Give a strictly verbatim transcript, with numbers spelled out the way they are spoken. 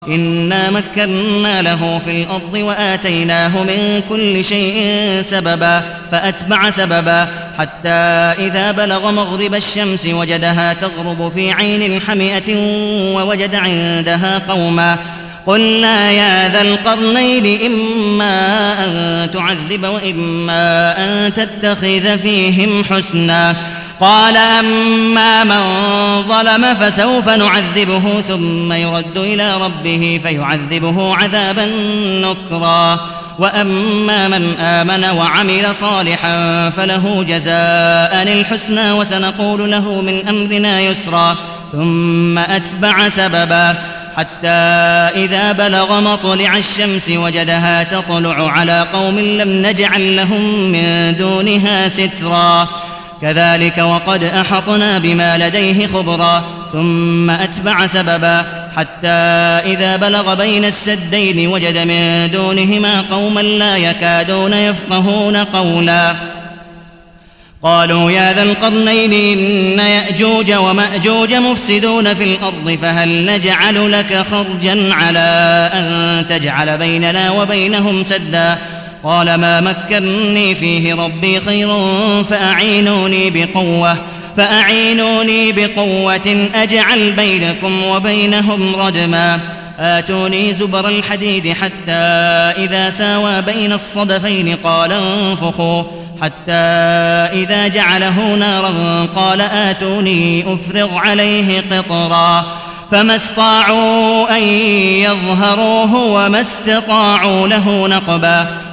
إنا مكنا له في الأرض وآتيناه من كل شيء سببا فأتبع سببا حتى إذا بلغ مغرب الشمس وجدها تغرب في عين حمئة ووجد عندها قوما قلنا يا ذا القرنين إما أن تعذب وإما أن تتخذ فيهم حسنا قال أما من ظلم فسوف نعذبه ثم يرد إلى ربه فيعذبه عذابا نكرا وأما من آمن وعمل صالحا فله جزاء الحسنى وسنقول له من أمرنا يسرا ثم أتبع سببا حتى إذا بلغ مطلع الشمس وجدها تطلع على قوم لم نجعل لهم من دونها سترا كذلك وقد أحطنا بما لديه خبرا ثم أتبع سببا حتى إذا بلغ بين السدين وجد من دونهما قوما لا يكادون يفقهون قولا قالوا يا ذا القرنين إن يأجوج ومأجوج مفسدون في الأرض فهل نجعل لك خرجا على أن تجعل بيننا وبينهم سدا قال ما مكنني فيه ربي خير فأعينوني بقوة فأعينوني بقوة أجعل بينكم وبينهم ردما آتوني زبر الحديد حتى إذا ساوى بين الصدفين قال انفخوا حتى إذا جعله نارا قال آتوني أفرغ عليه قطرا فما استطاعوا أن يظهروه وما استطاعوا له نقبا